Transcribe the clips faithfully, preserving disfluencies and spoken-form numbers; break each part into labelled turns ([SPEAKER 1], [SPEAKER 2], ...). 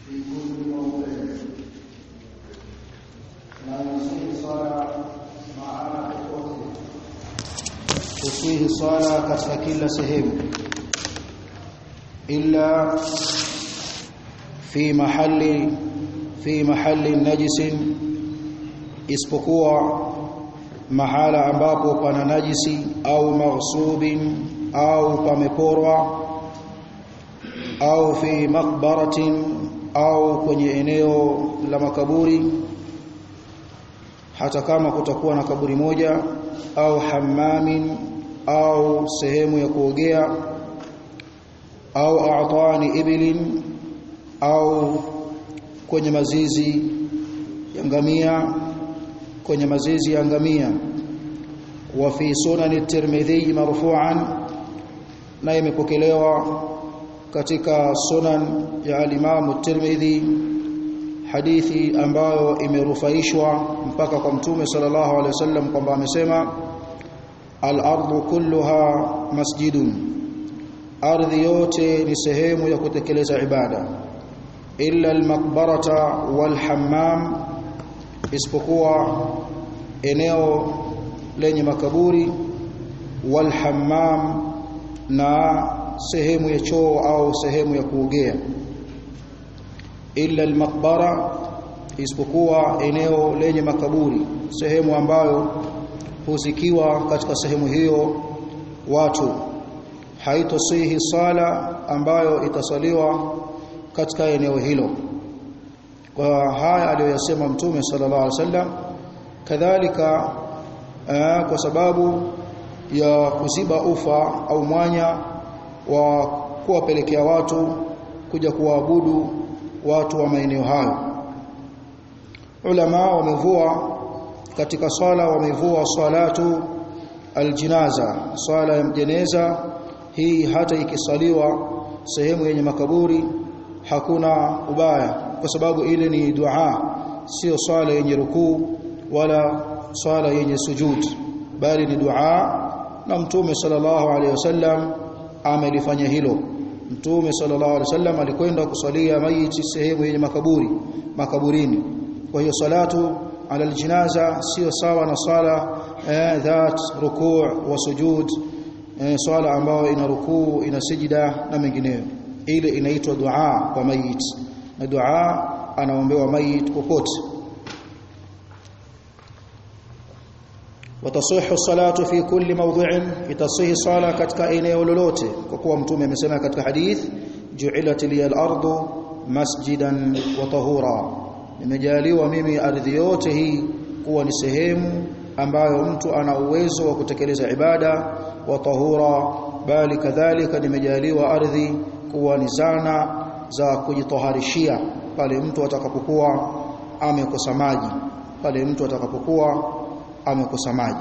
[SPEAKER 1] في كل موضع لا يصيح صلاة مع إخوته تصيح صلاة katika kila sehemu illa fi mahalli fi mahalli najisin, isipokuwa mahala ambapo pana najisi au maghsubin au pameporwa au fi maqbaratin au kwenye eneo la makaburi, hata kama kutakuwa na kaburi moja, au hammamin au sehemu ya kuogea, au a'tani ibilin au kwenye mazizi ya ngamia, kwenye mazizi ya ngamia. Wa fi sunan at-Tirmidhi marfu'an, na imepokelewa katika sunan ya al-Imam at-Tirmidhi hadithi ambayo imerufaishwa mpaka kwa Mtume sallallahu alaihi wasallam kwamba amesema al-ardu kulluha masjidun, ardhi yote ni sehemu ya kutekeleza ibada, illa al-maqbarata wal hammam, isipokuwa eneo lenye makaburi, wal hammam, na sehemu ya choo au sehemu ya kuogea. Illa al-maqbara, isipokuwa eneo lenye makaburi, sehemu ambayo huzikiwa katika sehemu hiyo watu, haitosihi sala ambayo itasaliwa katika eneo hilo. Kwa haya aliyosema Mtume sallallahu alaihi wasallam, kadhalika uh, kwa sababu ya kuziba ufa au mwanya wa kuwapelekea watu kuja kuabudu watu wa maeneo hayo. Ulama wamevua katika swala, wamevua salatu aljinaza, swala ya jeneza. Hii hata ikisaliwa sehemu yenye makaburi hakuna ubaya, kwa sababu ile ni dua, sio swala yenye rukuu wala swala yenye sujud, bali ni dua, na Mtume sallallahu alaihi wasallam amelifanya hilo. Mtume sallallahu alaihi wasallam alikwenda kusalia maiti sehemu yenye makaburi, makaburini. Kwa hiyo salatu ala aljinaza sio sawa na sala eh, dhat rukuu wa sujud, eh, swala ambayo ina rukuu, ina sijida na mengineyo. Ile inaitwa dua kwa mayit, na dua anaombewa mayit popote. Watasihu salatu fi kulli mawdhi'in, itasihi sala katika eneo lolote, kwa kuwa Mtume amesema katika hadith, ju'ilat liyal ardu masjidan wa tahura, nimejaliwa mimi ardhi yote hii kuwa ni sehemu ambayo mtu ana uwezo wa kutekeleza ibada, wa tahura, bali kadhalika nimejaliwa ardhi kuwa ni zana za kujitoharishia pale mtu atakapokuwa amekosa maji, pale mtu atakapokuwa amekosa maji.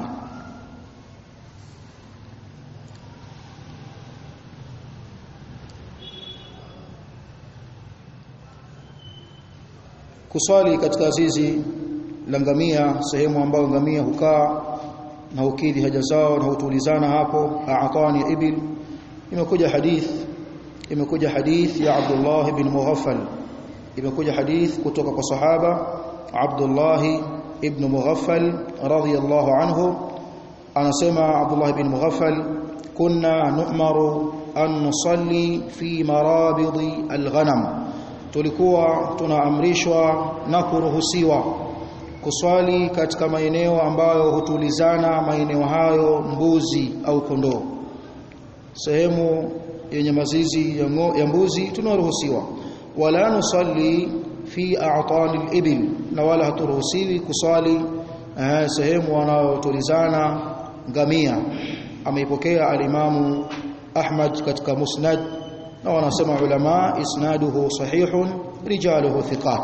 [SPEAKER 1] Kuswali katika zizi la ngamia, sehemu ambayo ngamia hukaa na hukidhi haja zao na hutulizana hapo, a'tani ibil, imekuja hadith imekuja hadith ya Abdullah ibn Mughaffal, imekuja hadith kutoka kwa sahaba Abdullah ibn Mughaffal radhiyallahu anhu, anasema Abdullah ibn Mughaffal, kunna nu'maru an nusalli fi marabidi alghanam, tulikuwa tunaamrishwa na kuruhusiwa kuswali katika maeneo ambayo hutulizana maeneo hayo mbuzi au kondoo. Sehemu yenye mazizi ya, ngo, ya mbuzi tunaruhusiwa. Wala nusalli fi a'tani al-ibil, na wala haturuhusiwi kuswali eh, sehemu wanayotulizana ngamia. Ameipokea al-Imamu Ahmad katika Musnad, na wanasema ulama isnaduhu sahihun rijaluhu thiqat.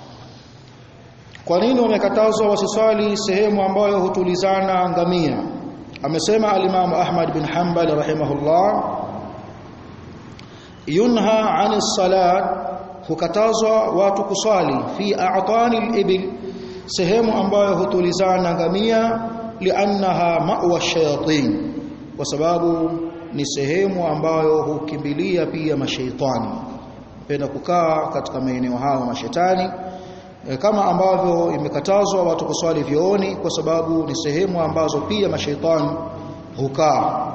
[SPEAKER 1] Kwa nini wamekatazwa wasiswali sehemu ambayo hutulizana ngamia? Amesema al-Imam Ahmad bin Hanbal rahimahullah, yunha 'ani salat, hukatazwa watu kuswali fi a'tani al-ibil, sehemu ambayo hutulizana ngamia, li'annaha ma'wa shayatin, kwa sababu ni sehemu ambayo hukimbilia pia mashaitani. wanapenda kukaa katika maeneo hayo mashetani, e, kama ambavyo imekatazwa watu kuswali vyooni kwa sababu ni sehemu ambazo pia mashaitani hukaa.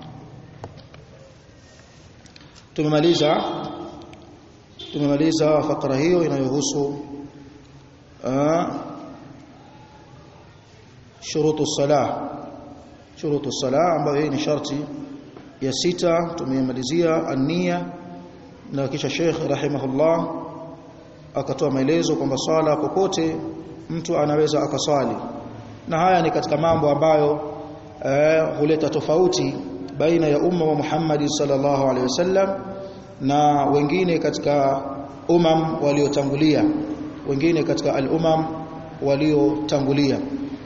[SPEAKER 1] Tumemaliza tumemaliza fakra hiyo inayohusu shurutu salah shurutu salah ambayo ni sharti ya sita. Tumemalizia an-niyya, na kisha Sheikh rahimahullah akatoa maelezo kwamba swala popote mtu anaweza akaswali, na haya ni katika mambo ambayo eh, huleta tofauti baina ya umma wa Muhammad sallallahu alaihi wasallam na wengine katika umam waliotangulia, wengine katika al-umam waliotangulia.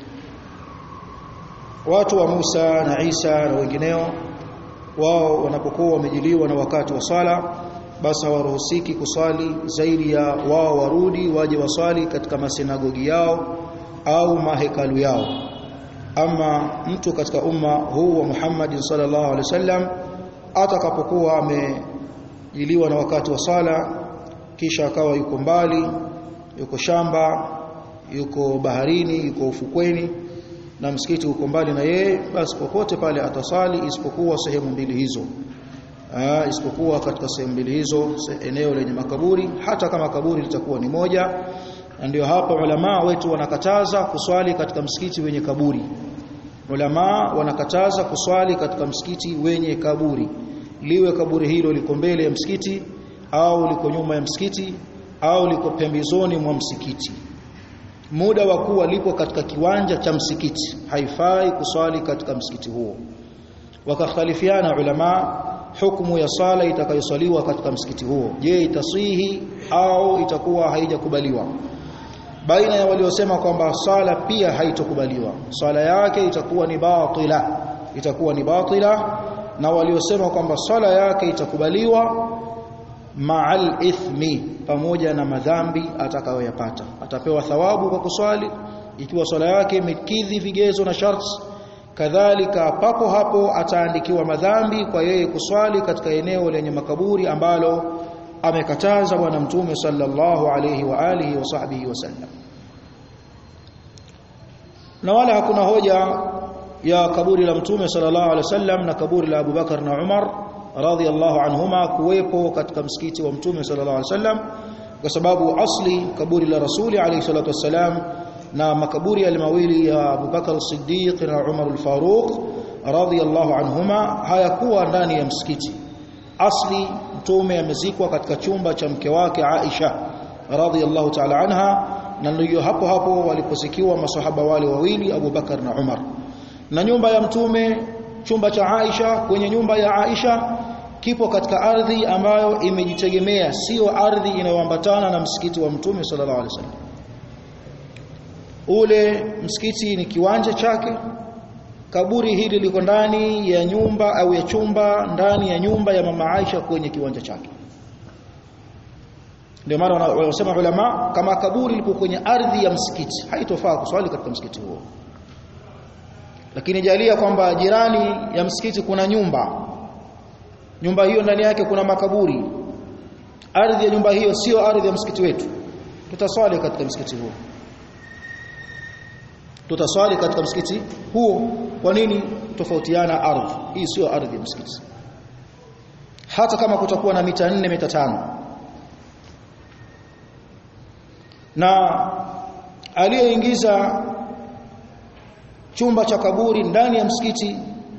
[SPEAKER 1] Watu wa Musa na Isa na wengineo, wao wanapokuwa wamejiliwa na wakati wa sala, basi hawaruhusiki kuswali zaidi ya wao warudi waje waswali katika masinagogi yao au mahekalu yao. Ama mtu katika umma huu wa Muhammad sallallahu alaihi wasallam atakapokuwa amejiliwa na wakati wa sala, kisha akawa yuko mbali, yuko shamba, yuko baharini, yuko ufukweni na msikiti uko mbali na yeye, basi popote pale atasali, isipokuwa sehemu mbili hizo. Aa, isipokuwa katika sehemu mbili hizo, eneo lenye makaburi, hata kama kaburi litakuwa ni moja. Na ndio hapa ulama wetu wanakataza kuswali katika msikiti wenye kaburi. Ulama wanakataza kuswali katika msikiti wenye kaburi, liwe kaburi hilo liko mbele ya msikiti au liko nyuma ya msikiti au liko pembezoni mwa msikiti. Muda wa kuwa lipo katika kiwanja cha msikiti, haifai kuswali katika msikiti huo. Wakakhalifiana ulama hukumu ya sala itakayosaliwa katika msikiti huo, je, itasihi au itakuwa haijakubaliwa? Baina ya waliosema kwamba sala pia haitokubaliwa, sala yake itakuwa ni batila, itakuwa ni batila, na waliosema kwamba sala yake itakubaliwa ma'al ithmi, pamoja na madhambi atakayoyapata. Atapewa thawabu kwa kuswali ikiwa swala yake imekidhi vigezo na sharti, kadhalika papo hapo ataandikiwa madhambi kwa yeye kuswali katika eneo lenye makaburi ambalo amekataza bwana mtume sallallahu alayhi wa alihi wa sahbihi wasallam. Na wala hakuna hoja ya kaburi la mtume sallallahu alayhi wasallam na kaburi la Abu Bakar na Umar radhiyallahu anhuma kuwepo katika msikiti wa mtume sallallahu alayhi wasallam, kwa sababu asli kaburi la rasuli alayhi salatu wasallam na makaburi ya mawili ya Abu Bakar as-Siddiq na Umar al-Faruq radhiyallahu anhuma hayakuwa ndani ya msikiti. Asli mtume amezikwa katika chumba cha mke wake Aisha radhiyallahu ta'ala anha, na ndio hapo hapo waliposikiwa masahaba wale wawili Abu Bakar na Umar. Na nyumba ya mtume, chumba cha Aisha kwenye nyumba ya Aisha kipo katika ardhi ambayo imejitegemea, sio ardhi inayoambatana na msikiti wa mtume sallallahu alaihi wasallam. Ule msikiti ni kiwanja chake, kaburi hili liko ndani ya nyumba au ya chumba ndani ya nyumba ya mama Aisha kwenye kiwanja chake. Ndio maana wanasema ulama, kama kaburi lipo kwenye ardhi ya msikiti haitofaa kuswali katika msikiti huo. Lakini jalia kwamba jirani ya msikiti kuna nyumba, nyumba hiyo ndani yake kuna makaburi, ardhi ya nyumba hiyo sio ardhi ya msikiti wetu, tutaswali katika msikiti huo, tutaswali katika msikiti huo. Kwa nini tofautiana ardhi? Hii sio ardhi ya msikiti, hata kama kutakuwa na mita nne mita tano. Na aliyeingiza chumba cha kaburi ndani ya msikiti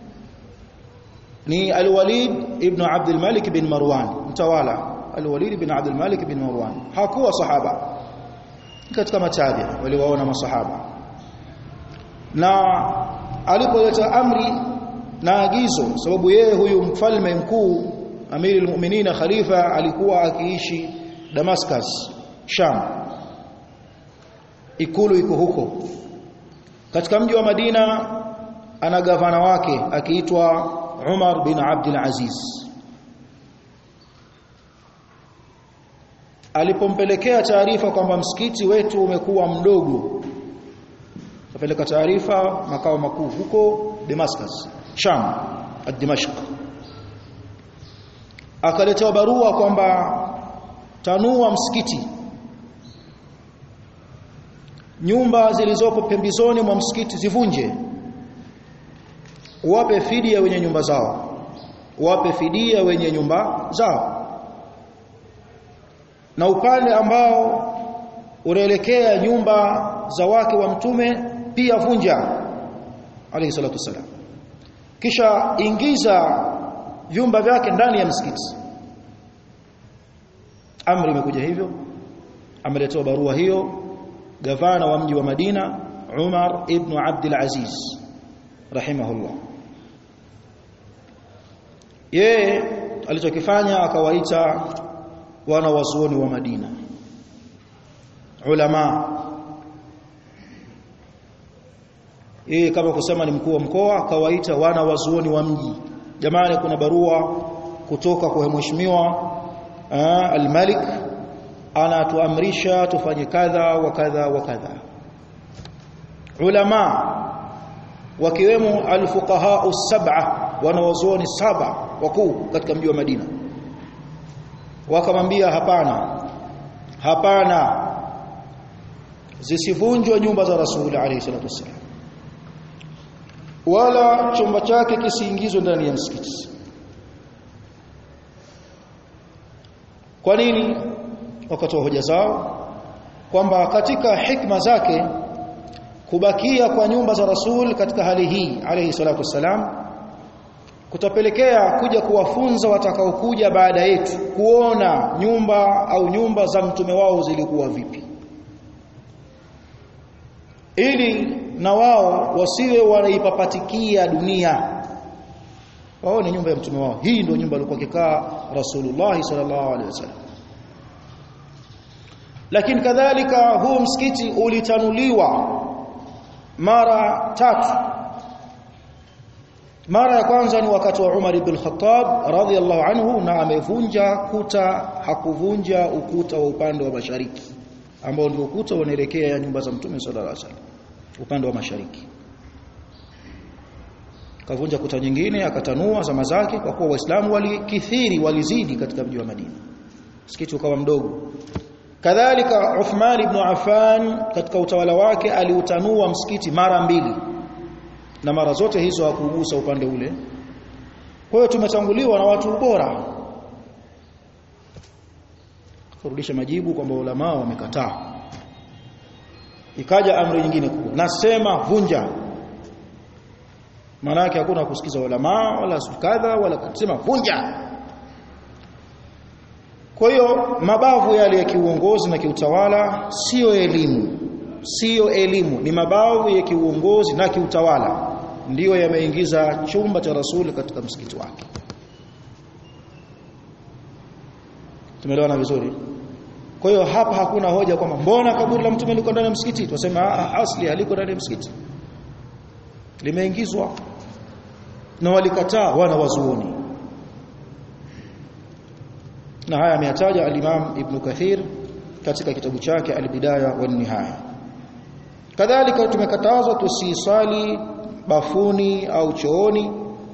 [SPEAKER 1] ni Al-Walid ibn Abdul Malik bin Marwan, mtawala Al-Walid ibn Abdul Malik bin Marwan. Hakuwa sahaba, katika matabi waliwaona masahaba. Na alipoleta amri na agizo, sababu yeye huyu mfalme mkuu Amiri al-Mu'minin khalifa alikuwa akiishi Damascus, Sham, ikulu iko huko. Katika mji wa Madina ana gavana wake akiitwa Umar bin Abdul Aziz. Alipompelekea taarifa kwamba msikiti wetu umekuwa mdogo, kapeleka taarifa makao makuu huko Damascus, Sham, ad-Dimashq. Akaletewa barua kwamba tanua msikiti, nyumba zilizopo pembezoni mwa msikiti zivunje, wape fidia wenye nyumba zao, wape fidia wenye nyumba zao, na upande ambao unaelekea nyumba za wake wa mtume pia vunja alayhi salatu wasalam, kisha ingiza vyumba vyake ndani ya msikiti. Amri imekuja hivyo, ameletewa barua hiyo gavana wa mji wa Madina Umar ibn Abdul Aziz rahimahullah. Yeye alichokifanya akawaita wana wazuoni wa Madina, ulama. Yeye kama kusema ni mkuu wa mkoa, akawaita wana wazuoni wa mji. Jamani, kuna barua kutoka kwa mheshimiwa al-Malik, anatuamrisha tufanye kadha wa kadha wa kadha. Ulama wakiwemo al-fuqaha as-sab'a, wanawazuoni saba wakuu katika mji wa Madina, wakamwambia hapana, hapana, zisivunjwe nyumba za Rasul alayhi salatu wasallam, wala chumba chake kisiingizwe ndani ya msikiti. Kwa nini? Wakatoa hoja zao kwamba katika hikma zake kubakia kwa nyumba za Rasul katika hali hii alayhi salatu wasalam kutapelekea kuja kuwafunza watakaokuja baada yetu kuona nyumba au nyumba za mtume wao zilikuwa vipi, ili na wao wasiwe wanaipapatikia dunia, waone nyumba ya mtume wao. Hii ndio nyumba alikuwa akikaa Rasulullah sallallahu alaihi wasallam. Lakini kadhalika huu msikiti ulitanuliwa mara tatu. Mara ya kwanza ni wakati wa Umar ibn Khattab radhiyallahu anhu, na amevunja kuta, hakuvunja ukuta wa upande wa mashariki ambao ndio ukuta unaelekea nyumba za mtume sallallahu alaihi wasallam, upande wa mashariki. Kavunja kuta nyingine, akatanua zama zake, kwa kuwa waislamu walikithiri, walizidi katika mji wa Madina, msikiti ukawa mdogo. Kadhalika Uthman ibn Affan katika utawala wake aliutanua msikiti mara mbili, na mara zote hizo hakugusa upande ule. Kwa hiyo tumetanguliwa na watu bora. Kurudisha majibu kwamba ulama wamekataa. Ikaja amri nyingine kubwa, nasema vunja. Maana yake hakuna kusikiza ulama wala kadha wala kusema vunja. Kwa hiyo mabavu yale ya kiuongozi na kiutawala sio elimu, sio elimu, ni mabavu ya kiuongozi na kiutawala ndiyo yameingiza chumba cha Rasul katika msikiti wake. Tumeelewana vizuri? Kwa hiyo hapa hakuna hoja kwamba mbona kaburi la mtume liko ndani ya msikiti. Tunasema asli haliko ndani ya msikiti, limeingizwa, na walikataa wana wazuoni. Na haya ameyataja al-Imam Ibn Kathir katika kitabu chake Al-Bidaya wa Nihaya. Kadhalika tumekatazwa tusisali bafuni au chooni,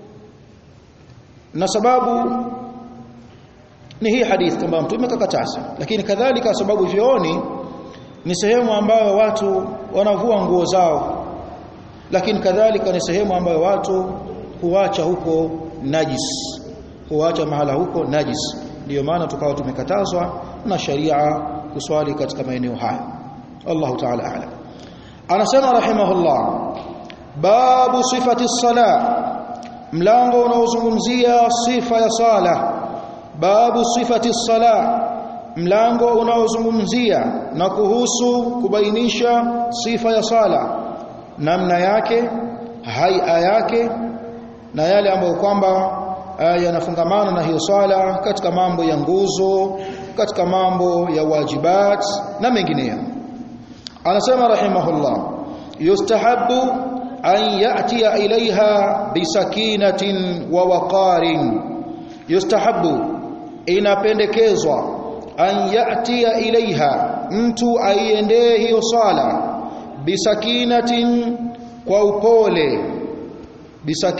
[SPEAKER 1] na sababu ni hii hadithi kwamba mtume kakataza. Lakini kadhalika sababu chooni ni sehemu ambayo watu wanavua nguo zao, lakini kadhalika ni sehemu ambayo watu huacha huko najis, huacha mahala huko najis. Ndio maana tukawa tumekatazwa na sharia kuswali katika maeneo haya. Allahu ta'ala a'lam. Anasema rahimahullah, babu sifati sala, mlango unaozungumzia sifa ya sala. Babu sifati sala, mlango unaozungumzia na kuhusu kubainisha sifa ya sala, namna yake, haia yake, na yale ambayo kwamba yanafungamana na hiyo sala katika mambo ya nguzo, katika mambo ya wajibat na mengineyo. Anasema rahimahullah, yustahabbu an ya'tiya ilaiha bisakinatin wa waqarin. Yustahabbu, inapendekezwa, an ya'tiya ilaiha, mtu aiendee hiyo sala, bisakinatin, kwa upole,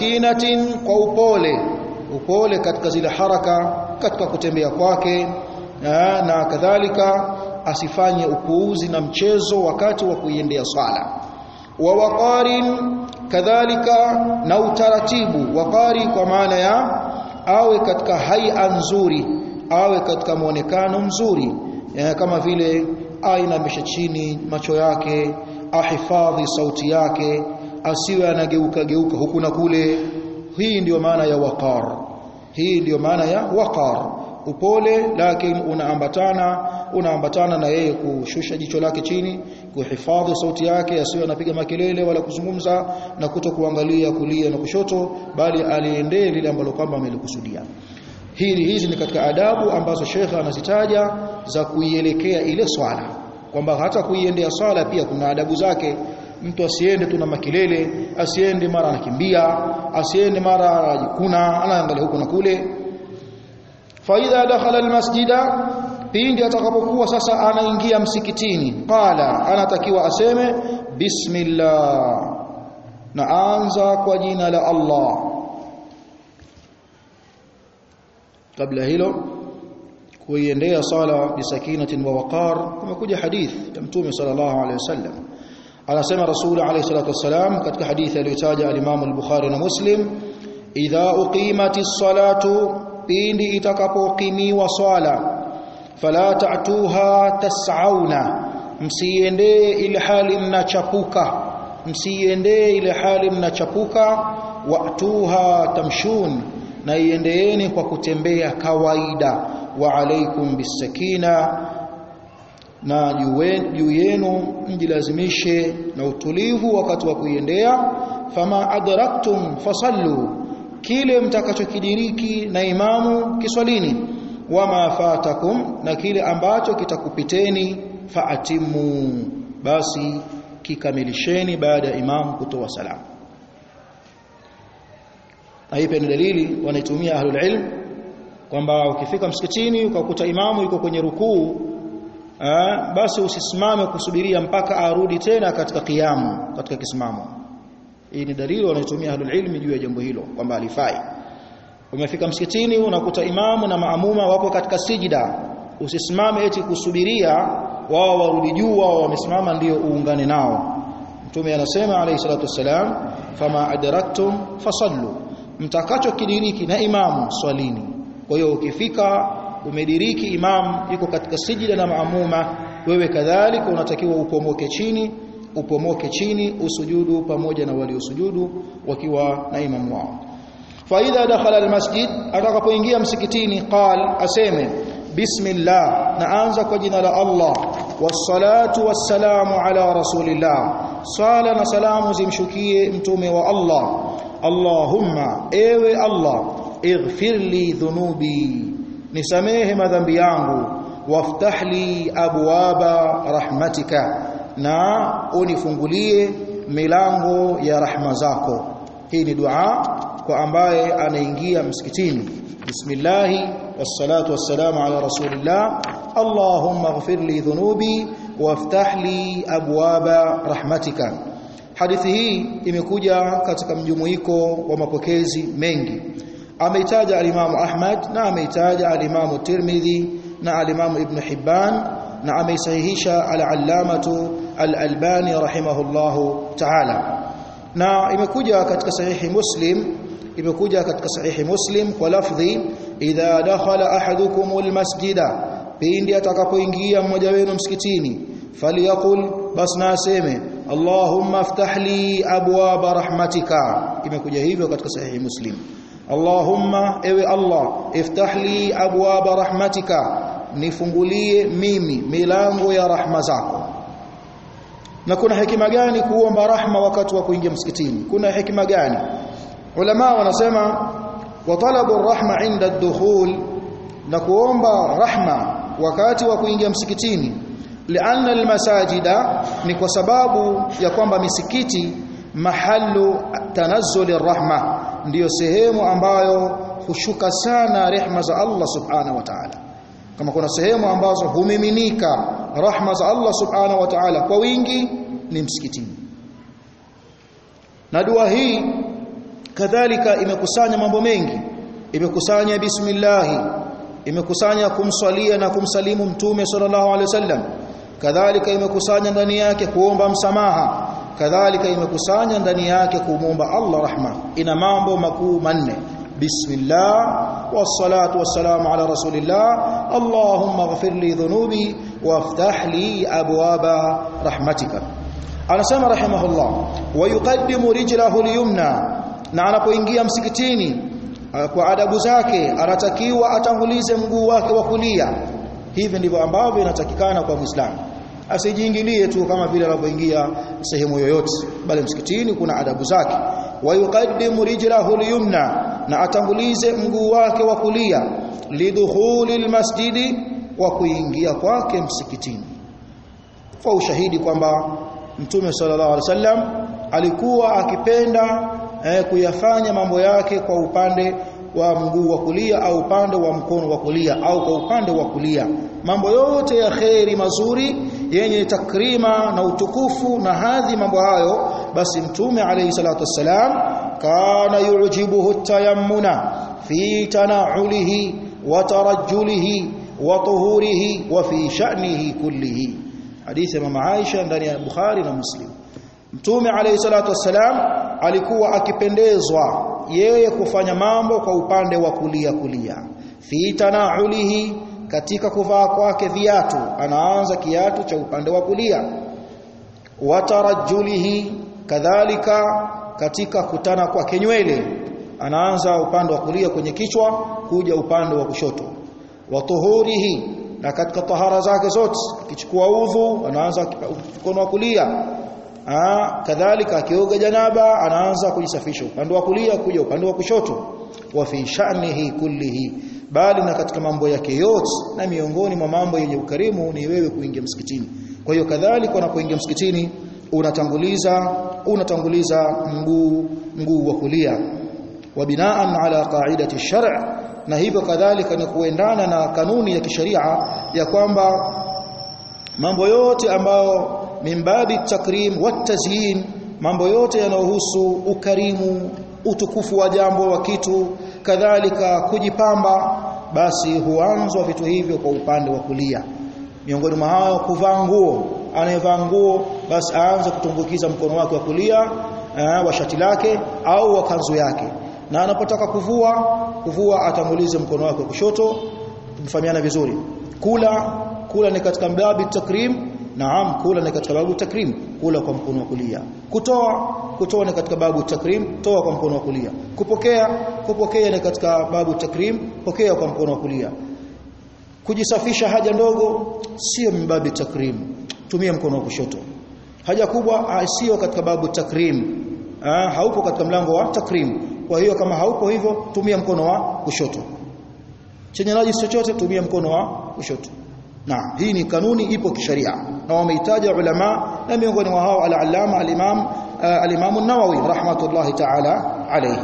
[SPEAKER 1] bisakinatin, kwa upole, upole katika zile haraka, katika kutembea kwake, na kadhalika asifanye upuuzi na mchezo wakati wa kuiendea swala. Wa waqarin, kadhalika na utaratibu. Waqari kwa maana ya awe katika hai'a nzuri, awe katika muonekano mzuri, ya kama vile ainamisha chini macho yake, ahifadhi sauti yake, asiwe anageuka geuka huku na kule. Hii ndiyo maana ya waqar. Hii ndiyo maana ya waqar. Upole lakini unaambatana unaambatana na yeye kushusha jicho lake chini, kuhifadhi sauti yake, asiwe anapiga makelele wala kuzungumza na kutokuangalia kulia na kushoto, bali aliendee lile ambalo kwamba amelikusudia. Hili hizi ni katika adabu ambazo Sheikh anazitaja za kuielekea ile swala, kwamba hata kuiendea swala pia kuna adabu zake. Mtu asiende tu na makelele, asiende mara anakimbia, asiende mara anajikuna anaangalia huko na kule. Fa idha dakhala almasjida, pindi atakapokuwa sasa anaingia msikitini, qala, anatakiwa aseme bismillah, naanza kwa jina la Allah. Kabla hilo kuiendea sala bisakinatin wa waqar, kumekuja hadith ya Mtume sallallahu alaihi wasallam. Anasema Rasul alayhi salatu wasalam katika hadithi aliyotaja al-Imam al-Bukhari na Muslim, idha uqimatis salatu, pindi itakapoqimiwa swala, fala ta'tuha tas'auna, msiende ile hali mnachapuka, msiende ile hali mnachapuka, wa'tuha tamshun, na iendeeni kwa kutembea kawaida. Wa alaikum bisakina, na juu yenu mjilazimishe na utulivu wakati wa kuiendea. Fama adraktum fasallu, kile mtakachokidiriki na imamu kiswalini. Wama fatakum, na kile ambacho kitakupiteni faatimu, basi kikamilisheni baada ya imamu kutoa salamu. Haipo ni dalili wanaitumia ahlul ilm kwamba ukifika msikitini ukakuta imamu yuko kwenye rukuu, eh, basi usisimame kusubiria mpaka arudi tena katika kiamu, katika kisimamo. Hii ni dalili wanaitumia ahlul ilm juu ya jambo hilo kwamba alifai. Umefika msikitini unakuta imamu na maamuma wapo katika sijida, usisimame eti kusubiria wao warudi juu, wao wamesimama ndio uungane nao. Mtume anasema alayhi salatu wasalam, fama adraktum fasallu, mtakacho kidiriki na imamu swalini. Kwa hiyo ukifika umediriki imamu yuko katika sijida na maamuma, wewe kadhalika unatakiwa upomoke chini, upomoke chini usujudu pamoja na waliosujudu wakiwa na imamu wao. Fa idha dakhala almasjid, atakapoingia msikitini, qal, aseme bismillah, naanza kwa jina la Allah, wassalatu wassalamu ala rasulillah, sala na salamu zimshukie mtume wa Allah. Allahumma, ewe Allah, ighfir li dhunubi, nisamehe madhambi yangu, waftah li abwaba rahmatika, na unifungulie milango ya rahma zako. Hii ni dua kwa ambaye anaingia msikitini. Bismillah wassalatu wassalamu ala rasulillah, Allahumma ighfir li dhunubi waftah li abwaba rahmatika. Hadithi hii imekuja katika mjumuiko wa mapokezi mengi. Ameitaja al-Imam Ahmad na ameitaja al-Imam Tirmidhi na al-Imam Ibn Hibban na ameisahihisha al-Allamatu al-Albani rahimahullahu ta'ala. Na imekuja katika sahihi Muslim, imekuja katika sahihi Muslim kwa lafdhi, idha dakhala ahadukumul masjida, pindi atakapoingia mmoja wenu msikitini, faliyaqul, bas na aseme Allahumma aftah li abwaba rahmatika. Imekuja hivyo katika sahihi Muslim, Allahumma, ewe Allah, iftah li abwaba rahmatika, nifungulie mimi milango ya rahma zako. Na kuna hekima gani kuomba rahma wakati wa kuingia msikitini? Kuna hekima gani? Ulama wanasema wa talabu rahma inda ad-dukhul, na kuomba rahma wakati wa kuingia msikitini, lianna almasajida, ni kwa sababu ya kwamba misikiti mahallu tanazzuli rahma, ndiyo sehemu ambayo hushuka sana rehma za Allah subhanahu wa ta'ala. Kama kuna sehemu ambazo humiminika rahma za Allah subhanahu wa ta'ala kwa wingi ni msikitini. Na dua hii kadhalika imekusanya mambo mengi, imekusanya bismillah, imekusanya kumswalia na kumsalimu mtume sallallahu alaihi wasallam, kadhalika imekusanya ndani yake kuomba msamaha, kadhalika imekusanya ndani yake kumuomba Allah rahma. Ina mambo makuu manne: bismillah wassalatu wassalamu ala rasulillah, allahumma ighfir li dhunubi waftah li abwaba rahmatika. Anasema rahimahullah, wa yuqaddimu rijlahu al-yumna, na anapoingia msikitini kwa adabu zake anatakiwa atangulize mguu wake wa kulia. Hivi ndivyo ambavyo inatakikana kwa Muislamu, asijiingilie tu kama vile anapoingia sehemu yoyote, bali msikitini kuna adabu zake. Wa yuqaddimu rijlahu al-yumna, na atangulize mguu wake wa kulia, lidukhuli al-masjidi, wa kuingia kwake msikitini. Kwa ushahidi kwamba Mtume sallallahu alaihi wasallam alikuwa akipenda eh, kuyafanya mambo yake kwa upande wa mguu wa kulia au upande wa mkono wa kulia au kwa upande wa kulia. Mambo yote ya khairi mazuri yenye takrima na utukufu na hadhi, mambo hayo basi Mtume alayhi salatu wassalam kana yujibuhu tayammuna fi tanaulihi wa tarajjulihi wa tuhurihi wa fi sha'nihi kullihi. Hadithi ya mama Aisha ndani ya Bukhari na Muslim. Mtume alayhi salatu wassalam alikuwa akipendezwa yeye kufanya mambo kwa upande wa kulia kulia. Fi tanaulihi, katika kuvaa kwake viatu anaanza kiatu cha upande wa kulia. Wa tarajjulihi, kadhalika katika kutana kwake nywele anaanza upande wa kulia kwenye kichwa kuja upande wa kushoto. Wa tuhurihi, na katika tahara zake zote akichukua udhu anaanza mkono wa kulia. Ah, kadhalika akioga janaba anaanza kujisafisha upande wa kulia kuja upande wa kushoto. Wa fi sha'nihi kullihi, bali na katika mambo yake yote, na miongoni mwa mambo yenye ukarimu ni wewe kuingia msikitini. Kwa hiyo kadhalika unapoingia msikitini unatanguliza unatanguliza mguu mguu wa kulia, wa binaan ala qa'idati shar', na hivyo kadhalika ni kuendana na kanuni ya kisheria ya kwamba mambo yote ambayo mimbabi takrim wa tazyin, mambo yote yanayohusu ukarimu, utukufu wa jambo wa kitu, kadhalika kujipamba, basi huanzwa vitu hivyo kwa upande wa kulia. Miongoni mwa hao kuvaa nguo, anayevaa nguo basi aanze kutumbukiza mkono wake wa kulia eh, wa shati lake au wa kanzu yake, na anapotaka kuvua kuvua atangulize mkono wake wa kushoto. Tumefahamiana vizuri. Kula kula ni katika mbabi takrim. Naam, kula ni katika babu takrim, kula kwa mkono wa kulia. Kutoa kutoa ni katika babu takrim, toa kwa mkono wa kulia. Kupokea kupokea ni katika babu takrim, pokea kwa mkono wa kulia. Kujisafisha haja ndogo sio mbabi takrim, tumia mkono wa kushoto. Haja kubwa sio katika babu takrim, ah, haupo katika mlango wa takrim. Kwa hiyo kama haupo hivyo, tumia mkono wa kushoto. Chenye najisi chochote tumia mkono wa kushoto. Na hii ni kanuni ipo kisheria na wameitaja ulama, na miongoni mwa hao al-allama al-imam al-imam an-Nawawi rahmatullahi ta'ala alayhi.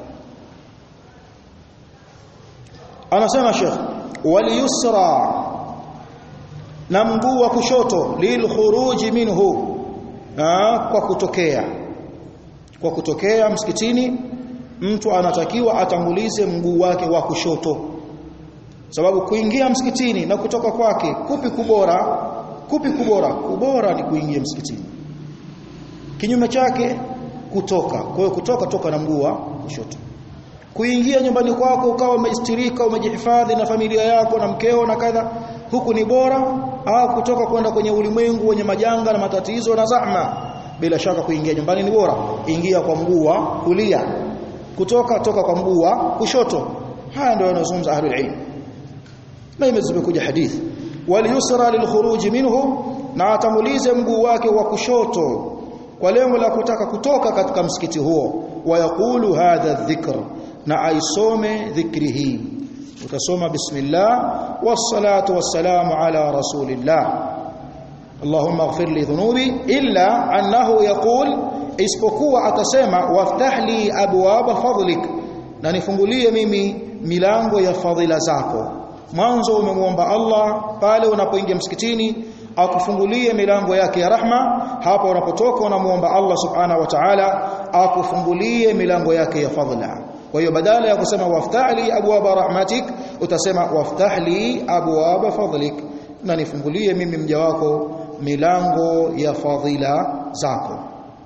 [SPEAKER 1] Anasema Sheikh, wal yusra, na mguu wa kushoto, lil khuruj minhu, kwa kutokea kwa kutokea msikitini mtu anatakiwa atangulize mguu wake wa kushoto, sababu kuingia msikitini na kutoka kwake kupi kubora? Kupi kubora? Kubora ni kuingia msikitini, kinyume chake kutoka. Kwa hiyo kutoka toka na mguu wa kushoto. Kuingia nyumbani kwako ukawa umeistirika, umejihifadhi na familia yako na mkeo na kadha, huku ni bora, au kutoka kwenda kwenye ulimwengu wenye majanga na matatizo na zahma? Bila shaka kuingia nyumbani ni bora, ingia kwa mguu wa kulia. Kutoka toka kwa mguu wa kushoto. Haya ndio yanazungumza ahlul ilm. Na imezimekuja hadithi, wal yusra lil khuruj minhu, na atamulize mguu wake wa kushoto kwa lengo la kutaka kutoka katika msikiti huo. Wa yaqulu hadha dhikr, na aisome dhikri hii. Utasoma bismillah wassalatu wassalamu ala rasulillah, allahumma ighfir li dhunubi, illa annahu yaqul, isipokuwa atasema waftah li abwaba fadlik, na nifungulie mimi milango ya fadhila zako. Mwanzo umemwomba Allah pale unapoingia msikitini akufungulie milango yake ya rahma, hapo unapotoka unamuomba Allah subhanahu wa ta'ala akufungulie milango yake ya fadhila. Kwa hiyo badala ya kusema waftahli abwaaba rahmatik utasema waftahli abwaaba fadlik, na nifungulie mimi mja wako milango ya fadhila zako.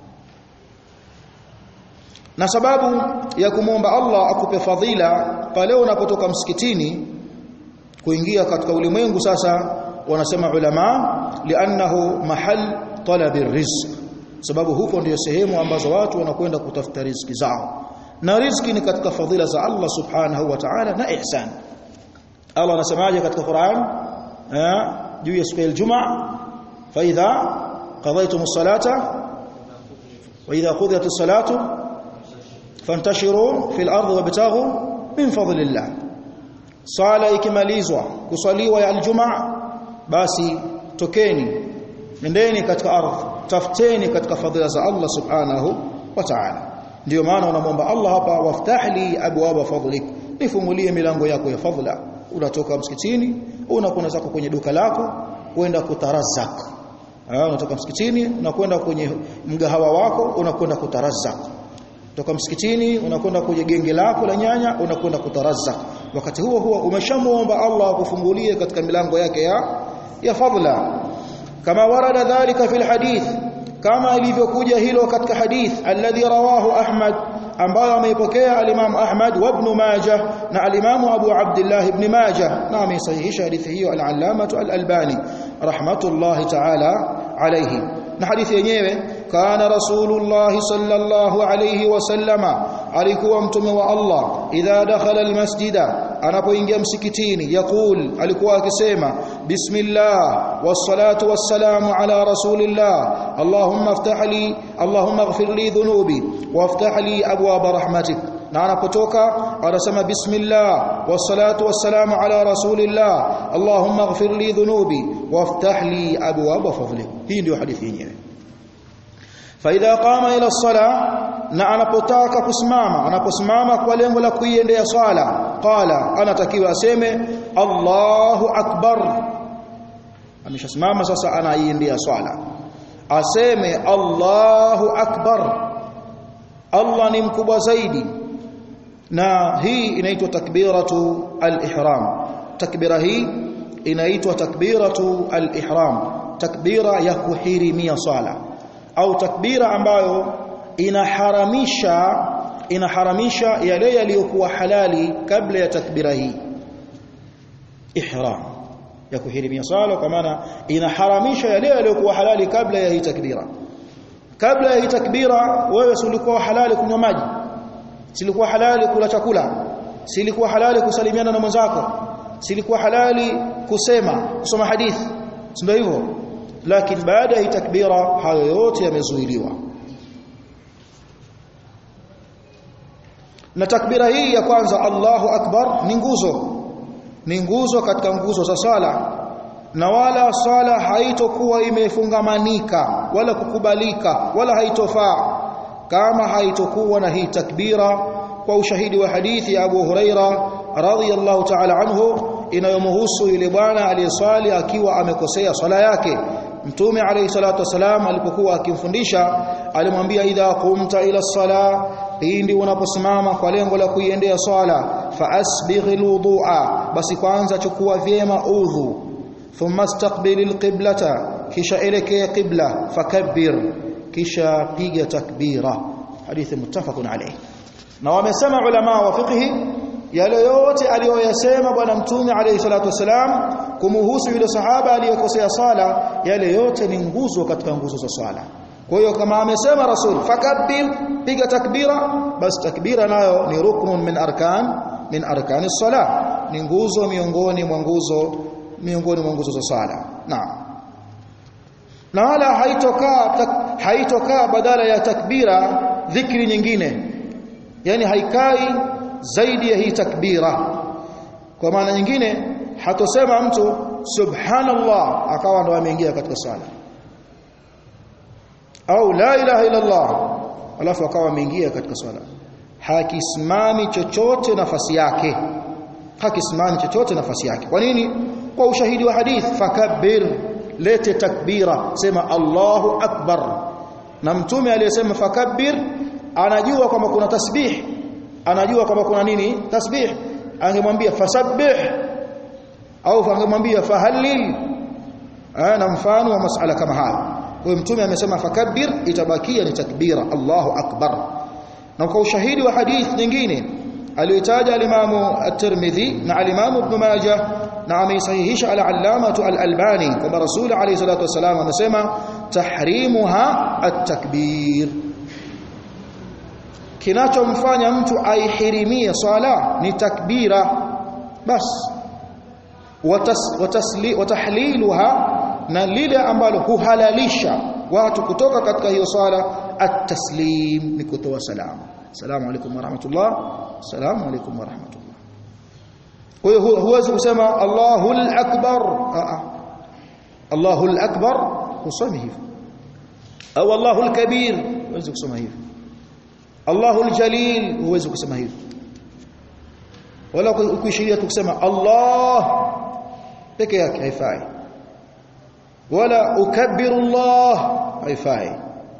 [SPEAKER 1] Na sababu ya kumwomba Allah akupe fadhila pale unapotoka msikitini kuingia katika ulimwengu sasa, wanasema ulama li'annahu mahal talabi rizq, sababu huko ndio sehemu ambazo watu wanakwenda kutafuta riziki zao, na riziki ni katika fadhila za Allah subhanahu wa ta'ala na ihsan. Allah anasemaje katika Qur'an juu ya siku ya Ijumaa, fa idha qadaytumus salata wa idha qudiyatis salatu fantashiru fil ardi wabtaghu min fadlillah. Sala ikimalizwa kusaliwa ya aljumaa, basi tokeni nendeni katika ardhi, tafuteni katika fadhila za Allah subhanahu wa ta'ala. Ndio maana unamwomba Allah hapa waftahli abwaaba fadlik, nifungulie milango yako ya fadhila. Unatoka msikitini, unakwenda zako kwenye duka lako kwenda kutarazak. Ah, unatoka msikitini unakwenda kwenye mgahawa wako unakwenda kutarazak. Toka msikitini unakwenda kwenye genge lako la nyanya unakwenda kutarazak. Wakati huo huo umeshamuomba Allah akufungulie katika milango yake ya ya fadhila. Kama warada dhalika fil hadith, kama ilivyokuja hilo katika hadith alladhi rawahu Ahmad, ambayo ameipokea al-Imam Ahmad wa Ibn Majah na al-Imam Abu Abdullah Ibn Majah, na amesahihisha hadithi hiyo al-Allamah al-Albani rahmatullahi ta'ala alayhi. Na hadithi yenyewe, kana Rasulullah sallallahu alayhi wasallama, alikuwa mtume wa Allah idha dakhala almasjida, anapoingia msikitini, yakul, alikuwa akisema bismillah wassalatu wassalamu ala rasulillah, allahumma iftah li allahumma ighfir li dhunubi waftah li abwaaba rahmatik. Na anapotoka anasema bismillah wassalatu wassalamu ala rasulillah, allahumma ighfir li dhunubi waftah li abwaaba fadlik. Hii ndio hadithi yenyewe. فإذا قام إلى الصلاة, na anapotaka kusimama, anaposimama kwa lengo la kuiendea swala, qala, anatakiwa aseme Allahu akbar. Ameshasimama sasa, anaiendea swala, aseme Allahu akbar, Allah ni mkubwa zaidi. Na hii inaitwa takbiratu al-ihram. Takbira hii inaitwa takbiratu al-ihram, takbira ya kuhirimia swala, au takbira ambayo inaharamisha inaharamisha yale yaliyokuwa halali kabla ya takbira hii. Ihram ya kuhirimia swala, kwa maana inaharamisha yale yaliyokuwa halali kabla ya hii takbira. Kabla ya hii takbira wewe ulikuwa halali kunywa maji, silikuwa halali kula chakula, silikuwa halali kusalimiana na mwenzako, silikuwa halali kusema kusoma hadithi, ndio hivyo. Lakini baada ya takbira hayo yote yamezuiliwa. Na takbira hii ya kwanza Allahu akbar ni nguzo, ni nguzo katika nguzo za sala, na wala sala haitokuwa imefungamanika wala kukubalika wala haitofaa kama haitokuwa na hii takbira, kwa ushahidi wa hadithi ya Abu Huraira radhiyallahu ta'ala anhu inayomhusu yule bwana aliyeswali akiwa amekosea swala yake. Mtume alayhi salatu wasalam alipokuwa akimfundisha alimwambia, idha qumta ila sala, pindi unaposimama kwa lengo la kuiendea swala, fa asbighil wudu'a, basi kwanza chukua vyema udhu, thumma istaqbilil qiblata, kisha elekea qibla, fakabbir, kisha piga takbira. Hadithi muttafaqun alayhi. Na wamesema ulama wa fiqh yale yote aliyoyasema bwana Mtume alayhi salatu wasalam kumuhusu yule sahaba aliyekosea sala, yale yote ni nguzo katika nguzo za sala. Kwa hiyo kama amesema Rasul fakabbir, piga takbira, basi takbira nayo ni ruknun min arkan min arkani sala, ni nguzo miongoni mwa nguzo miongoni mwa nguzo za sala. Naam. Na wala haitokaa haitokaa badala ya takbira dhikri nyingine, yani haikai zaidi ya hii takbira. Kwa maana nyingine hatosema mtu subhanallah akawa ndo ameingia katika sala, au la ilaha illa Allah alafu akawa ameingia katika sala. Hakisimami chochote nafasi yake, hakisimami chochote nafasi yake. Kwa nini? Kwa ushahidi wa hadith, fakabbir, lete takbira, sema Allahu akbar. Na Mtume aliyesema fakabbir anajua kwamba kuna tasbih anajua kwamba kuna nini tasbih, angemwambia fasabbih au angemwambia fahallil, na mfano wa masala kama haya. Kwa mtume amesema fakabbir, itabakia ni takbira Allahu akbar. Na kwa ushahidi wa hadith nyingine aliyotaja al-Imam at-Tirmidhi na al-Imam Ibn Majah na ameisahihisha al-Allamah al-Albani kwamba Rasul alayhi salatu wasallam amesema tahrimuha at-takbir, kinachomfanya mtu aihirimie swala ni takbira bas. watasli watahliluha, na lile ambalo huhalalisha watu kutoka katika hiyo swala at-taslim, ni kutoa salamu, assalamu alaykum wa rahmatullah, assalamu alaykum wa rahmatullah. Kwa hiyo huwezi kusema Allahul akbar, a Allahul akbar husemi hivyo, au Allahul kabir huwezi kusema hivyo, Allahul jalil huwezi kusema hivyo, wala ukishiria tukisema Allah peke yake haifai, wala ukabbiru Allah haifai.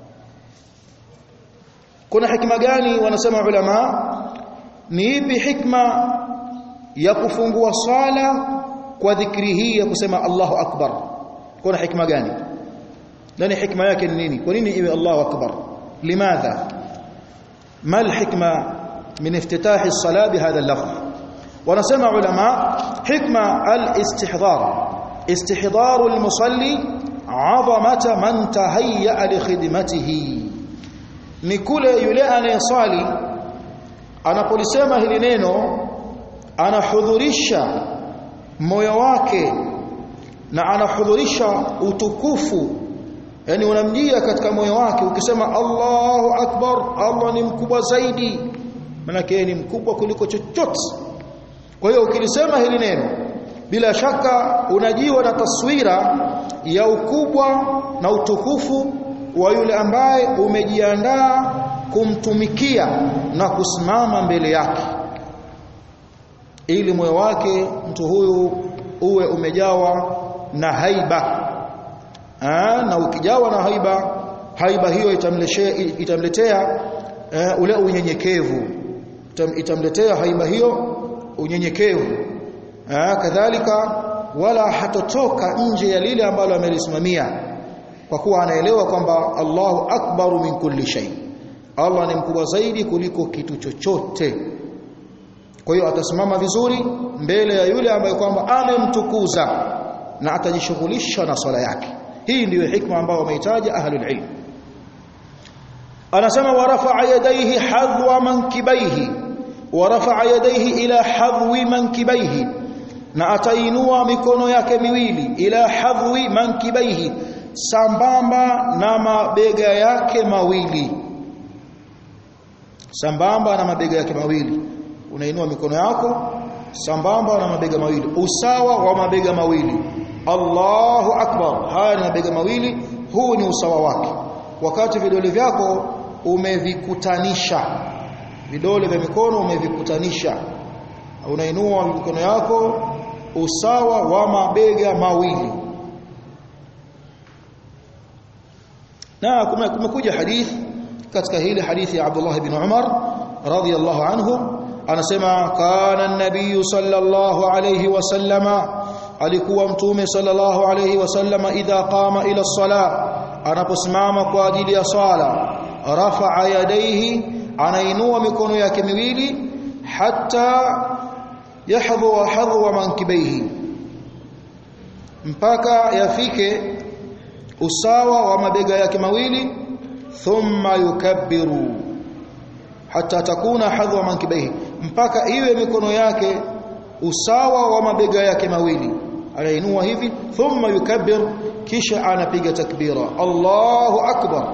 [SPEAKER 1] Kuna hikma gani? Wanasema ulama, ni ipi hikma ya kufungua swala kwa dhikri hii ya kusema Allahu akbar? Kuna hikma gani? Nani hikma yake ni nini? Kwa nini iwe Allahu akbar? Limadha? ما الحكمة من افتتاح الصلاة بهذا اللفظ؟ ونسمع علماء حكمة الاستحضار، استحضار المصلي عظمة من تهيأ لخدمته. نقول يلي أنا يصلي أنا polisema hili neno anahudhurisha moyo wake na anahudhurisha utukufu, yani unamjia katika moyo wake ukisema Allahu akbar, Allah ni mkubwa zaidi, maana yake ni mkubwa kuliko chochote. Kwa hiyo ukilisema hili neno bila shaka unajiwa na taswira ya ukubwa na utukufu wa yule ambaye umejiandaa kumtumikia na kusimama mbele yake, ili moyo wake mtu huyu uwe umejawa na haiba. Aa, na ukijawa na haiba, haiba hiyo itamletea itamletea uh, ule unyenyekevu, itamletea haiba hiyo unyenyekevu. Aa, kadhalika wala hatotoka nje ya lile ambalo amelisimamia, kwa kuwa anaelewa kwamba Allahu akbaru min kulli shay, Allah ni mkubwa zaidi kuliko kitu chochote. Kwa hiyo atasimama vizuri mbele ya yule ambaye kwamba amemtukuza na atajishughulisha na swala yake. Hii ndiyo hikma ambayo wamehitaji ahlul ilm. Anasema warafa'a yadayhi hadwa mankibaihi, warafa'a yadayhi ila hadwi mankibaihi, na atainua mikono yake miwili ila hadwi mankibaihi, sambamba na mabega yake mawili, sambamba na mabega yake mawili. Unainua mikono yako sambamba na mabega mawili, usawa wa mabega mawili. Allahu akbar, haya ni mabega mawili, huu ni usawa wake. Wakati vidole vyako umevikutanisha, vidole vya mikono umevikutanisha, unainua mikono yako usawa wa mabega mawili. Na kumekuja hadith katika hili hadithi ya Abdullah ibn Umar radhiyallahu anhu, anasema kana an-nabiy sallallahu alayhi wasallama, alikuwa mtume sallallahu alayhi wasallama idha qama ila as-salah, anaposimama kwa ajili ya sala, rafa'a yadayhi, anainua mikono yake miwili, hatta yahdhu hadwa mankibaihi, mpaka yafike usawa wa mabega yake mawili. Thumma yukabbiru hatta takuna hadwa mankibaihi, mpaka iwe mikono yake usawa wa mabega yake mawili. Anainua hivi, thumma yukabbir, kisha anapiga takbira Allahu akbar.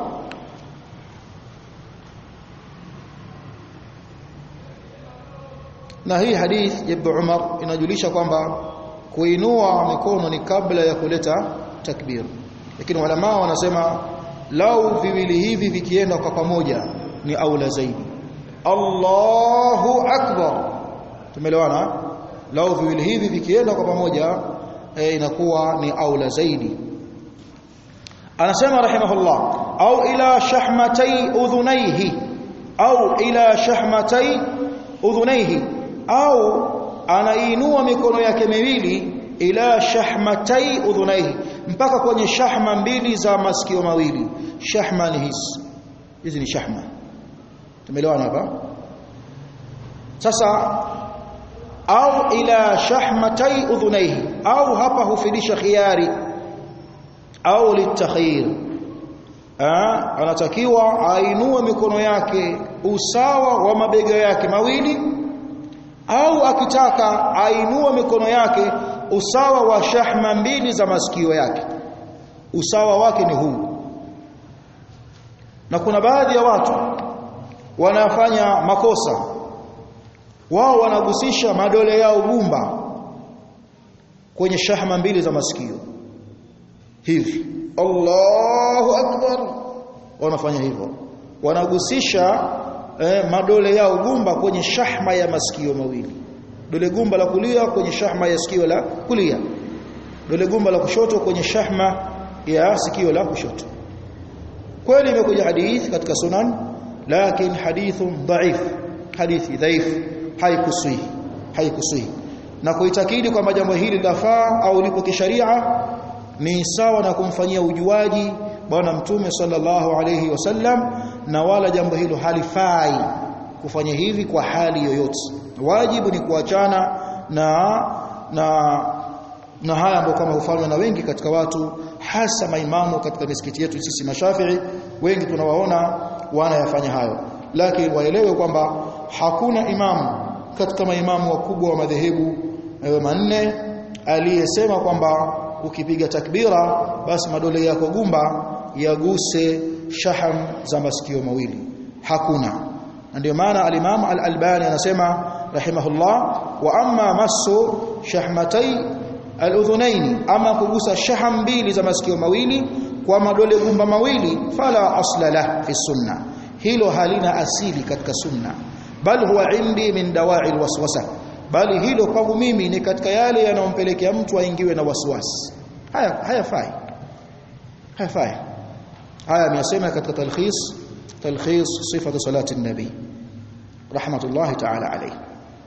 [SPEAKER 1] Na hii hadith ya Ibn Umar inajulisha kwamba kuinua mikono ni kabla ya kuleta takbir, lakini ulama wanasema lau viwili hivi vikienda kwa pamoja ni aula zaidi. Allahu akbar, tumeelewana? Lau viwili hivi vikienda kwa pamoja e, inakuwa ni aula zaidi. Anasema rahimahullah, au ila shahmatay udhunayhi, au ila shahmatay udhunaihi, au anainua mikono yake miwili ila shahmatai udhunaihi, mpaka kwenye shahma mbili za masikio mawili. Shahma ni hizi hizi ni shahma, tumeelewana hapa sasa. Au ila shahmatai udhunaihi, au hapa hufidisha khiyari au litakhyir, anatakiwa ainue mikono yake usawa wa mabega yake mawili, au akitaka ainue mikono yake usawa wa shahma mbili za masikio yake. Usawa wake ni huu. Na kuna baadhi ya watu wanafanya makosa, wao wanagusisha madole yao gumba kwenye shahma mbili za masikio hivi, Allahu akbar, wanafanya hivyo, wanagusisha eh, madole yao gumba kwenye shahma ya masikio mawili. Dole gumba la kulia kwenye shahma ya sikio la kulia, dole gumba la kushoto kwenye shahma ya sikio la kushoto. Kweli imekuja hadithi katika sunan, lakini hadithun dhaif, hadithi dhaif, haikusihi haikusihi. Na kuitakidi kwamba jambo hili lafaa au lipo kisharia ni sawa na kumfanyia ujuaji bwana mtume sallallahu alayhi wasallam, na wala jambo hilo halifai kufanya hivi kwa hali yoyote. Wajibu ni kuachana na na na haya ambayo kama hufanywa na wengi katika watu, hasa maimamu katika misikiti yetu sisi Mashafii, wengi tunawaona wanayafanya hayo. Lakini waelewe kwamba hakuna imamu katika maimamu wakubwa wa madhehebu manne aliyesema kwamba ukipiga takbira basi madole yako gumba yaguse shaham za masikio mawili. Hakuna. Ndio maana al-Imam al-Albani anasema rahimahullah, wa amma masu shahmatai al-udhunaini, ama kugusa shaham mbili za masikio mawili kwa madole gumba mawili, fala asla la fi sunna, hilo halina asili katika sunna, bal huwa indi min dawa'i alwaswasa, bali hilo kwangu mimi ni katika yale yanayompelekea mtu aingiwe na waswasi. Haya hayafai, hayafai. Haya amesema katika talkhis talkhis sifatu salati an-nabi rahmatullahi ta'ala alayhi.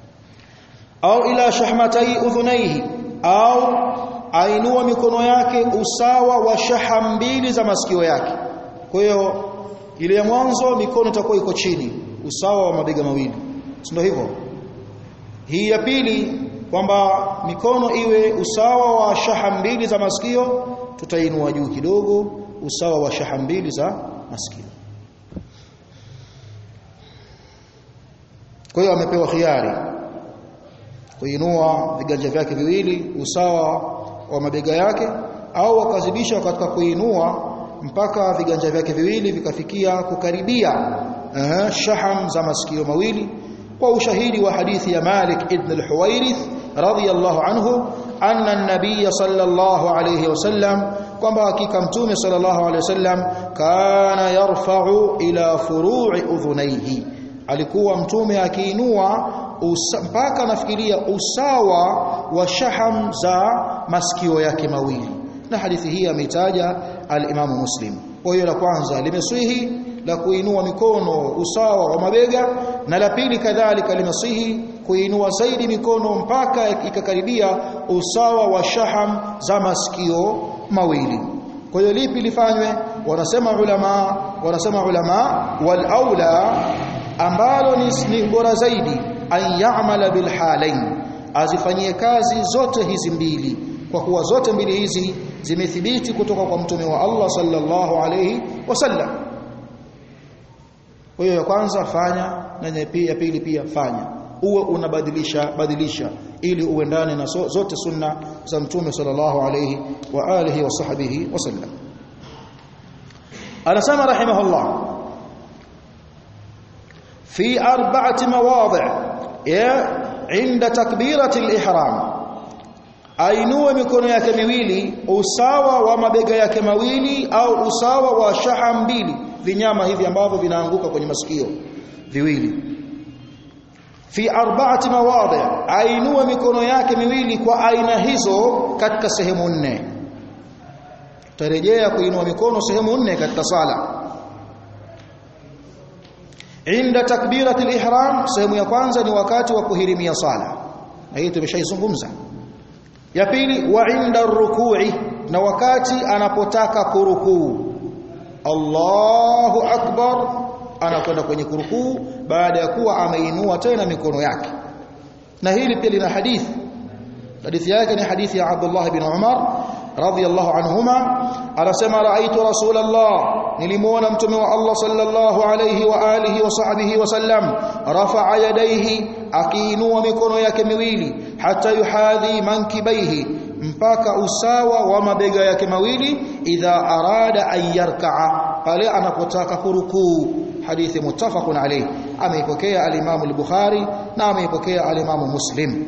[SPEAKER 1] Au ila shahmatai udhunaihi, au ainua mikono yake usawa wa shaham mbili za masikio yake. Kwa hiyo ile ya mwanzo mikono itakuwa iko chini, usawa wa mabega mawili, ndio hivyo. Hii ya pili kwamba mikono iwe usawa wa shaham mbili za masikio, tutainua juu kidogo, usawa wa shaham mbili za masikio. Kwa hiyo amepewa khiari kuinua viganja vyake viwili usawa wa mabega yake, au akazidisha katika kuinua mpaka viganja vyake viwili vikafikia kukaribia eh, shaham za masikio mawili, kwa ushahidi wa hadithi ya Malik ibn al-Huwairith radhiyallahu anhu anna an-nabiy sallallahu alayhi wasallam, kwamba hakika mtume sallallahu alayhi wasallam kana yarfa'u ila furu'i udhunayhi, alikuwa mtume akiinua mpaka nafikiria usawa wa shaham za masikio yake mawili. Na hadithi hii ameitaja al-Imam Muslim. Kwa hiyo la kwanza limesihi la kuinua mikono usawa wa mabega, na la pili kadhalika limesihi kuinua zaidi mikono mpaka ikakaribia usawa wa shaham za masikio mawili. Kwa hiyo lipi lifanywe? Wanasema ulama wanasema ulama wal aula, ambalo ni bora zaidi, an ya'mala bil halain, azifanyie kazi zote hizi mbili, kwa kuwa zote mbili hizi zimethibiti kutoka kwa mtume wa Allah sallallahu alayhi wasallam. Kwa hiyo ya kwanza fanya, na ya pili pia fanya, uwe unabadilisha badilisha ili uendane na so, zote sunna za mtume sallallahu alayhi wa alihi wa sahbihi wasallam. Anasema rahimahullah fi arba'ati mawadhi' ya inda takbirati al-ihram, ainue mikono yake miwili usawa wa mabega yake mawili, au usawa wa shaham mbili, vinyama hivi ambavyo vinaanguka kwenye masikio viwili. Fi arba'ati mawadhi', ainue mikono yake miwili kwa aina hizo katika sehemu nne. Tarejea kuinua mikono sehemu nne katika sala. inda takbiratul ihram, sehemu ya kwanza ni wakati wa kuhirimia sala, na hii tumeshaizungumza. Ya pili, wa inda ruku'i, na wakati anapotaka kurukuu, Allahu akbar, anakwenda kwenye kurukuu baada ya kuwa ameinua tena mikono yake. Na hili pia lina hadithi, hadithi yake ni hadithi ya Abdullah bin Umar radhiyallahu anhuma, anasema raaitu Rasulullah, nilimuona mtume wa Allah sallallahu alayhi wa alihi wa sahbihi wasallam, rafa'a yadayhi, akiinua mikono yake miwili, hata yuhadhi mankibaihi, mpaka usawa wa mabega yake mawili, idha arada an yarka'a, pale anapotaka kurukuu. Hadithi muttafaqun alayhi, ameipokea al-Imam al-Bukhari na ameipokea al-Imam Muslim.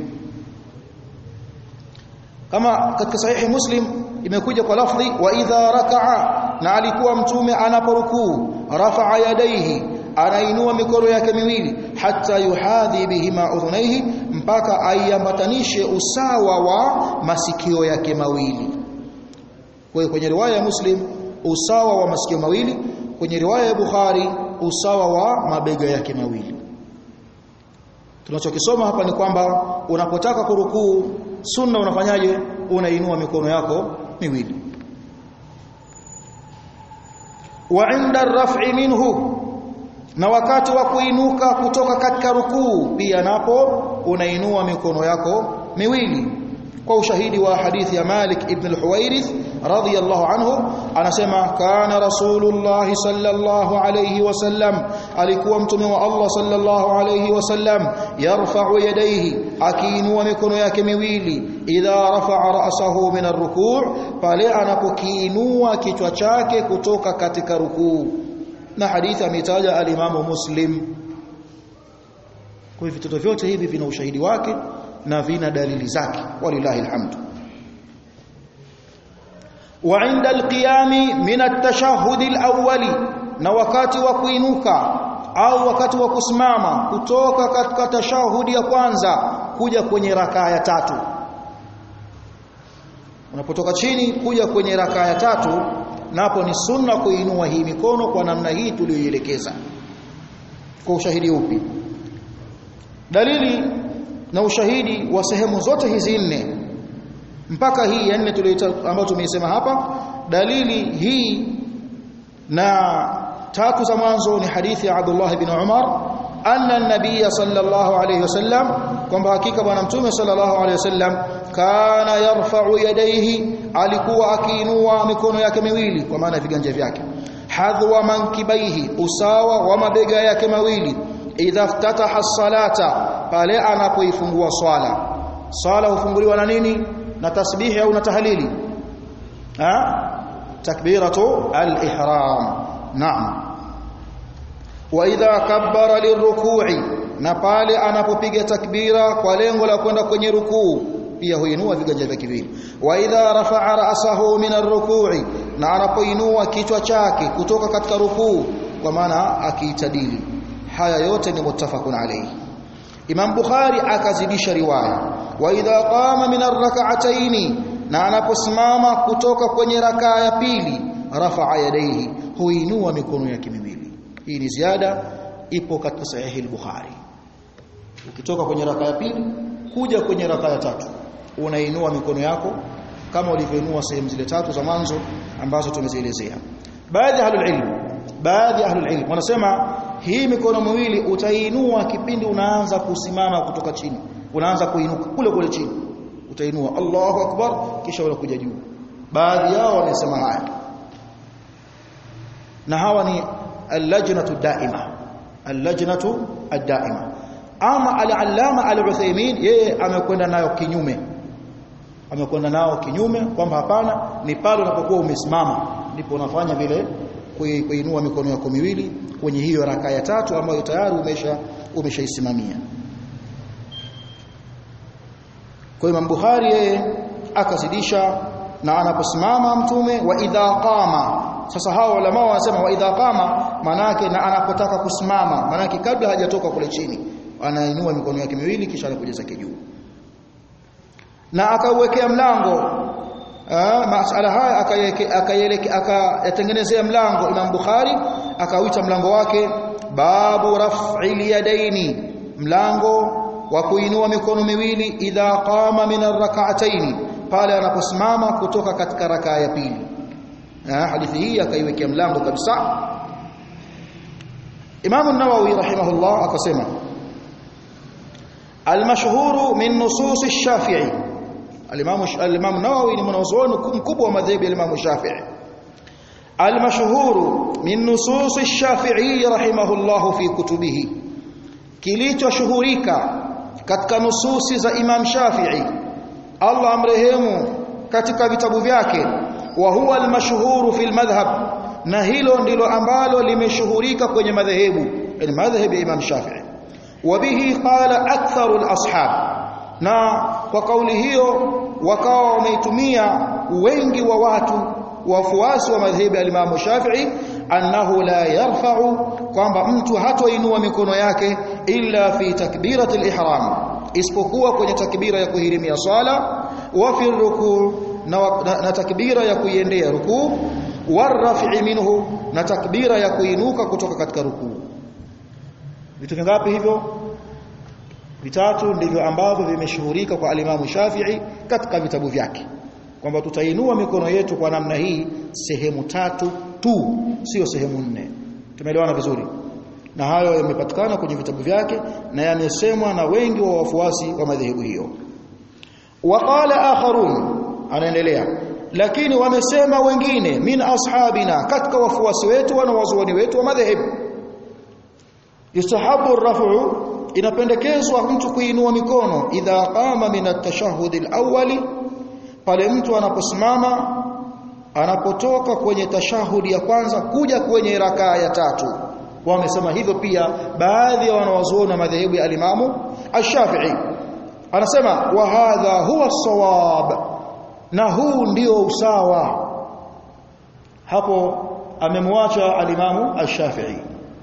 [SPEAKER 1] Kama katika sahihi Muslim imekuja kwa lafzi wa idha raka'a, na alikuwa mtume anaporukuu, rafa'a yadayhi, anainua mikono yake miwili, hatta yuhadhi bihima udhunaihi, mpaka aiambatanishe usawa wa masikio yake mawili. Kwa kwenye riwaya ya Muslim usawa wa masikio mawili, kwenye riwaya ya Bukhari usawa wa mabega yake mawili. Tunachokisoma hapa ni kwamba unapotaka kurukuu, sunna unafanyaje? Unainua mikono yako miwili. Wa inda raf'i minhu, na wakati wa kuinuka kutoka katika rukuu pia napo unainua mikono yako miwili, kwa ushahidi wa hadithi ya Malik ibn al-Huwairith radhiyallahu anhu, anasema kana Rasulullah sallallahu alayhi wasallam, alikuwa mtume wa Allah sallallahu alayhi wasallam, yarfa'u yadayhi, akiinua mikono yake miwili, idha rafa'a ra'sahu min ar-ruku', pale anapokiinua kichwa chake kutoka katika rukuu. Na hadithi ametaja al-Imam Muslim. Kwa hivyo vitu vyote hivi vina ushahidi wake na vina dalili zake, walillahi alhamdu. Wa inda alqiyami min at-tashahhud al-awwali, na wakati wa kuinuka au wakati wa kusimama kutoka katika tashahudi ya kwanza kuja kwenye rakaa ya tatu. Unapotoka chini kuja kwenye rakaa ya tatu, napo ni sunna kuinua hii mikono kwa namna hii tuliyoielekeza. Kwa ushahidi upi? Dalili na ushahidi wa sehemu zote hizi nne mpaka hii ya nne tuliyoita ambayo tumeisema hapa, dalili hii na tatu za mwanzo ni hadithi ya Abdullah bin Umar anna an-nabiy sallallahu alayhi wasallam, kwamba hakika bwana mtume sallallahu alayhi wasallam kana yarfa'u yadayhi, alikuwa akiinua mikono yake miwili, kwa maana viganja vyake, hadwa mankibaihi, usawa wa mabega yake mawili, idha ftataha as-salata, pale anapoifungua swala. Swala hufunguliwa na nini? Na tasbihi au na tahlili? Ha? Takbiratu al-ihram. Naam. Wa idha kabbara lirruku'i, na pale anapopiga takbira kwa lengo la kwenda kwenye rukuu, pia huinua viganja vyake viwili. Wa idha rafa'a ra'sahu min ar-ruku'i, na anapoinua kichwa chake kutoka katika rukuu, kwa maana akiitadili. Haya yote ni muttafaqun alayhi. Imam Bukhari akazidisha riwaya, wa idha qama min ar-rak'atayn, na anaposimama kutoka kwenye rakaa ya pili, rafa'a yadayhi, huinua mikono yake miwili. Hii ni ziada, ipo katika sahihi al-Bukhari. Ukitoka kwenye rakaa ya pili kuja kwenye rakaa ya tatu, unainua mikono yako kama ulivyoinua sehemu zile tatu za mwanzo ambazo tumezielezea. Baadhi ya ahlul ilm, baadhi ya ahlul ilm wanasema hii mikono miwili utainua kipindi unaanza kusimama kutoka chini, unaanza kuinuka kule kule chini, utainua Allahu akbar, kisha unakuja juu. Baadhi yao wanasema haya, na hawa ni al-lajnatu daima, al-lajnatu ad-daima. Ama al-allama al-Uthaymeen yeye amekwenda nayo kinyume, amekwenda nao kinyume kwamba hapana, ni pale unapokuwa umesimama ndipo unafanya vile kuinua mikono yako miwili kwenye hiyo rakaa ya tatu ambayo tayari umesha umeshaisimamia. Kwa Imam Bukhari yeye akazidisha, na anaposimama mtume wa idha qama. Sasa hao ulama wanasema wa idha qama maana yake na anapotaka kusimama, maana yake kabla hajatoka kule chini anainua mikono yake miwili kisha anakuja zake juu. Na akauwekea mlango masala haya akayaelekea akayatengenezea mlango Imam Bukhari akauita mlango wake babu raf'il yadaini, mlango wa kuinua mikono miwili idha qama min ar-rak'atayn, pale anaposimama kutoka katika rakaa ya pili. Hadithi hii akaiwekea mlango kabisa. Imam an-Nawawi rahimahullah akasema al-mashhuru min nusus ash-Shafi'i. Al-Imam al-Imam an-Nawawi ni mwanazuoni mkubwa wa madhhabi ya Imam Shafi'i. Al-mashhuru min nusus ash-Shafi'i rahimahullah fi kutubihi, kilichoshuhurika katika nususi za Imam Shafi'i Allah amrehemu katika vitabu vyake, wa huwa al-mashhuru fi al-madhhab, na hilo ndilo ambalo limeshuhurika kwenye madhehebu, yani madhhabi ya Imam Shafi'i. Wa bihi qala aktharu al-ashab, na kwa kauli hiyo wakawa wameitumia wengi wa watu wafuasi wa madhhabi ya Imam Shafi'i, annahu la yarfa'u, kwamba mtu hatoinua mikono yake illa fi takbirati al-ihram, isipokuwa kwenye takbira ya kuhirimia sala, wa fi rukuu, na, na, na takbira ya kuiendea rukuu, waraf'i minhu, na takbira ya kuinuka kutoka katika rukuu. Vitu vingapi hivyo? Vitatu ndivyo ambavyo vimeshuhurika kwa al-Imam Shafi'i katika vitabu vyake, kwamba tutainua mikono yetu kwa namna hii sehemu tatu tu, sio sehemu nne. Tumeelewana vizuri? Na hayo yamepatikana kwenye vitabu vyake na yamesemwa na wengi wa wafuasi wa madhehebu hiyo. Waqala akharun, anaendelea, lakini wamesema wengine min ashabina, katika wafuasi wetu na wazuoni wetu wa madhehebu, yustahabu ar-raf'u, inapendekezwa mtu kuinua mikono idha qama min at-tashahhud al-awwali, pale mtu anaposimama anapotoka kwenye tashahudi ya kwanza kuja kwenye rakaa ya tatu. Wamesema hivyo pia baadhi ya wanawazuoni wa madhehebu ya al-Imam Ash-Shafi'i. Anasema wa hadha huwa as-sawab, na huu ndio usawa. Hapo amemwacha al-Imam Ash-Shafi'i,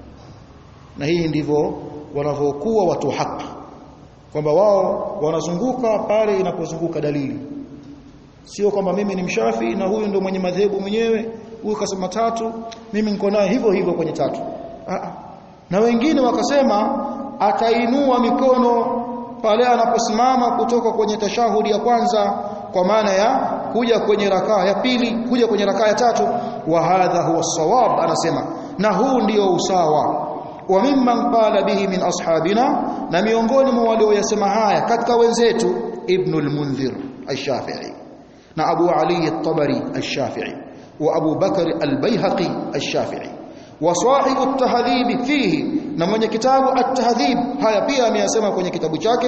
[SPEAKER 1] na hii ndivyo wanavyokuwa watu haki, kwamba wao wanazunguka pale inapozunguka dalili. Sio kwamba mimi ni mshafi na huyu ndio mwenye madhehebu mwenyewe, huyu kasema tatu, mimi niko naye hivyo hivyo kwenye tatu. Aa. Na wengine wakasema atainua mikono pale anaposimama kutoka kwenye tashahudi ya kwanza, kwa maana ya kuja kwenye rakaa ya pili, kuja kwenye rakaa ya tatu. Wa hadha huwa as-sawab, anasema, na huu ndio usawa. Wa mimman qala bihi min ashabina, na miongoni mwa walioyasema haya katika wenzetu Ibn al-Mundhir al-Shafi'i, na Abu Ali at-Tabari al-Shafi'i, wa Abu Bakr al-Bayhaqi al-Shafi'i, wa sahibu at-tahdhib fihi, na mwenye kitabu at-tahdhib haya pia ameyasema kwenye kitabu chake